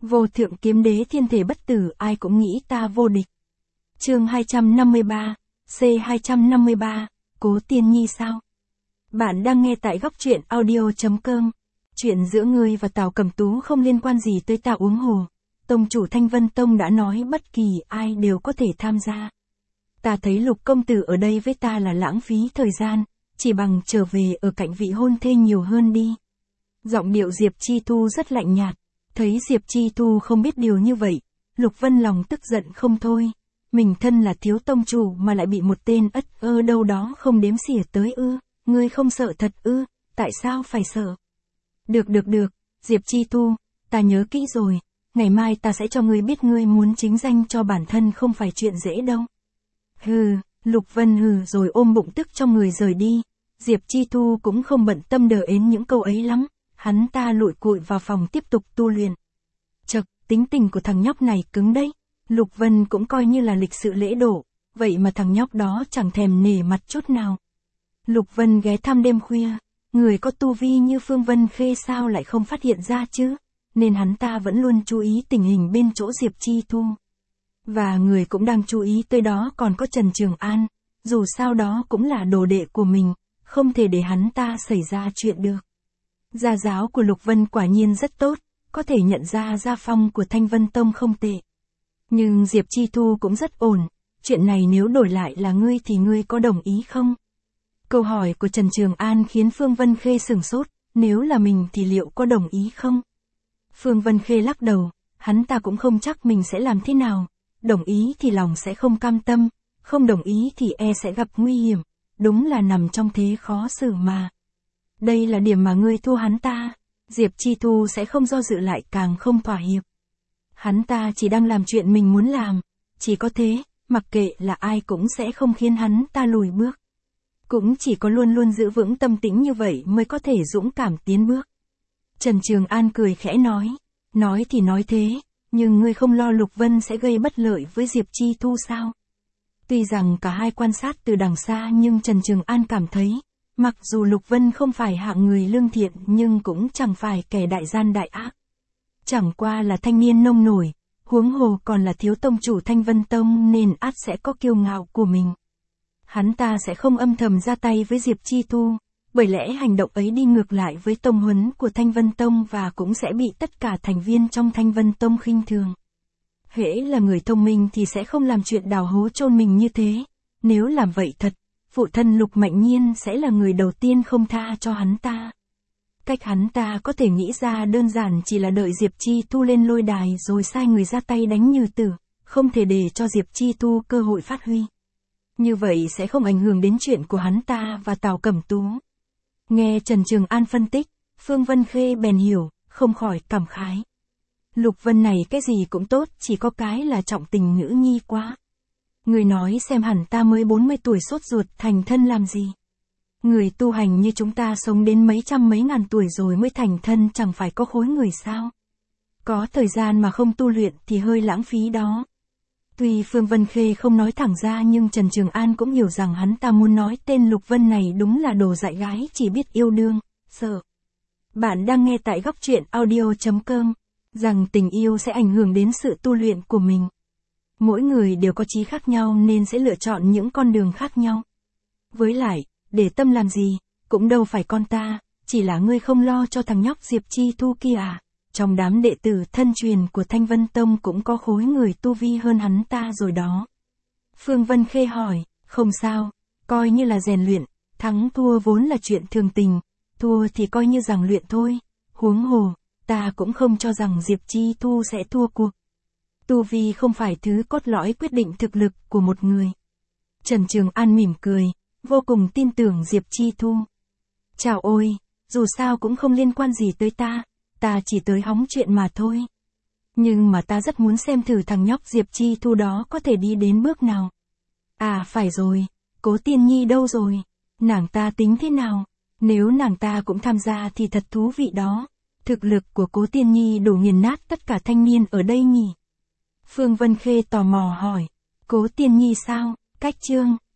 Vô thượng kiếm đế thiên thể bất tử, ai cũng nghĩ ta vô địch. Chương 253, C253, Cố Tiên Nhi sao? Bạn đang nghe tại góc truyện audio.com. Chuyện giữa ngươi và Tào Cẩm Tú không liên quan gì tới ta uống hồ. Tông chủ Thanh Vân Tông đã nói bất kỳ ai đều có thể tham gia. Ta thấy Lục công tử ở đây với ta là lãng phí thời gian, chỉ bằng trở về ở cạnh vị hôn thê nhiều hơn đi. Giọng điệu Diệp Chi Thu rất lạnh nhạt. Thấy Diệp Chi Thu không biết điều như vậy, Lục Vân lòng tức giận không thôi. Mình thân là thiếu tông chủ mà lại bị một tên ất ơ đâu đó không đếm xỉa tới ư, ngươi không sợ thật ư, tại sao phải sợ? Được, Diệp Chi Thu, ta nhớ kỹ rồi, ngày mai ta sẽ cho ngươi biết ngươi muốn chính danh cho bản thân không phải chuyện dễ đâu. Hừ, Lục Vân hừ rồi ôm bụng tức trong người rời đi, Diệp Chi Thu cũng không bận tâm đờ ến những câu ấy lắm. Hắn ta lụi cụi vào phòng tiếp tục tu luyện. Chật, tính tình của thằng nhóc này cứng đấy. Lục Vân cũng coi như là lịch sự lễ độ, vậy mà thằng nhóc đó chẳng thèm nể mặt chút nào. Lục Vân ghé thăm đêm khuya, người có tu vi như Phương Vân Khê sao lại không phát hiện ra chứ, nên hắn ta vẫn luôn chú ý tình hình bên chỗ Diệp Chi Thu. Và người cũng đang chú ý tới đó còn có Trần Trường An, dù sao đó cũng là đồ đệ của mình, không thể để hắn ta xảy ra chuyện được. Gia giáo của Lục Vân quả nhiên rất tốt, có thể nhận ra gia phong của Thanh Vân Tông không tệ. Nhưng Diệp Chi Thu cũng rất ổn, chuyện này nếu đổi lại là ngươi thì ngươi có đồng ý không? Câu hỏi của Trần Trường An khiến Phương Vân Khê sửng sốt, nếu là mình thì liệu có đồng ý không? Phương Vân Khê lắc đầu, hắn ta cũng không chắc mình sẽ làm thế nào, đồng ý thì lòng sẽ không cam tâm, không đồng ý thì e sẽ gặp nguy hiểm, đúng là nằm trong thế khó xử mà. Đây là điểm mà ngươi thua hắn ta, Diệp Chi Thu sẽ không do dự lại càng không thỏa hiệp. Hắn ta chỉ đang làm chuyện mình muốn làm, chỉ có thế, mặc kệ là ai cũng sẽ không khiến hắn ta lùi bước. Cũng chỉ có luôn luôn giữ vững tâm tĩnh như vậy mới có thể dũng cảm tiến bước. Trần Trường An cười khẽ nói thì nói thế, nhưng ngươi không lo Lục Vân sẽ gây bất lợi với Diệp Chi Thu sao? Tuy rằng cả hai quan sát từ đằng xa nhưng Trần Trường An cảm thấy, mặc dù Lục Vân không phải hạng người lương thiện nhưng cũng chẳng phải kẻ đại gian đại ác. Chẳng qua là thanh niên nông nổi, huống hồ còn là thiếu tông chủ Thanh Vân Tông nên ắt sẽ có kiêu ngạo của mình. Hắn ta sẽ không âm thầm ra tay với Diệp Chi Thu, bởi lẽ hành động ấy đi ngược lại với tông huấn của Thanh Vân Tông và cũng sẽ bị tất cả thành viên trong Thanh Vân Tông khinh thường. Hễ là người thông minh thì sẽ không làm chuyện đào hố chôn mình như thế, nếu làm vậy thật, phụ thân Lục Mạnh Nhiên sẽ là người đầu tiên không tha cho hắn ta. Cách hắn ta có thể nghĩ ra đơn giản chỉ là đợi Diệp Chi Thu lên lôi đài rồi sai người ra tay đánh Như Tử, không thể để cho Diệp Chi Thu cơ hội phát huy. Như vậy sẽ không ảnh hưởng đến chuyện của hắn ta và Tào Cẩm Tú. Nghe Trần Trường An phân tích, Phương Vân Khê bèn hiểu, không khỏi cảm khái. Lục Vân này cái gì cũng tốt, chỉ có cái là trọng tình nữ nhi quá. Người nói xem hẳn ta mới 40 tuổi sốt ruột thành thân làm gì. Người tu hành như chúng ta sống đến mấy trăm mấy ngàn tuổi rồi mới thành thân chẳng phải có khối người sao. Có thời gian mà không tu luyện thì hơi lãng phí đó. Tuy Phương Vân Khê không nói thẳng ra nhưng Trần Trường An cũng hiểu rằng hắn ta muốn nói tên Lục Vân này đúng là đồ dại gái chỉ biết yêu đương, sợ. Bạn đang nghe tại góc truyện audio.com, rằng tình yêu sẽ ảnh hưởng đến sự tu luyện của mình. Mỗi người đều có chí khác nhau nên sẽ lựa chọn những con đường khác nhau. Với lại, để tâm làm gì, cũng đâu phải con ta, chỉ là ngươi không lo cho thằng nhóc Diệp Chi Thu kia à. Trong đám đệ tử thân truyền của Thanh Vân Tông cũng có khối người tu vi hơn hắn ta rồi đó. Phương Vân Khê hỏi, không sao, coi như là rèn luyện, thắng thua vốn là chuyện thường tình, thua thì coi như rằng luyện thôi, huống hồ, ta cũng không cho rằng Diệp Chi Thu sẽ thua cuộc. Tu vi không phải thứ cốt lõi quyết định thực lực của một người. Trần Trường An mỉm cười, vô cùng tin tưởng Diệp Chi Thu. Chào ôi, dù sao cũng không liên quan gì tới ta chỉ tới hóng chuyện mà thôi. Nhưng mà ta rất muốn xem thử thằng nhóc Diệp Chi Thu đó có thể đi đến bước nào. À phải rồi, Cố Tiên Nhi đâu rồi? Nàng ta tính thế nào? Nếu nàng ta cũng tham gia thì thật thú vị đó. Thực lực của Cố Tiên Nhi đủ nghiền nát tất cả thanh niên ở đây nhỉ? Phương Vân Khê tò mò hỏi, Cố Tiên Nhi sao? Cách chương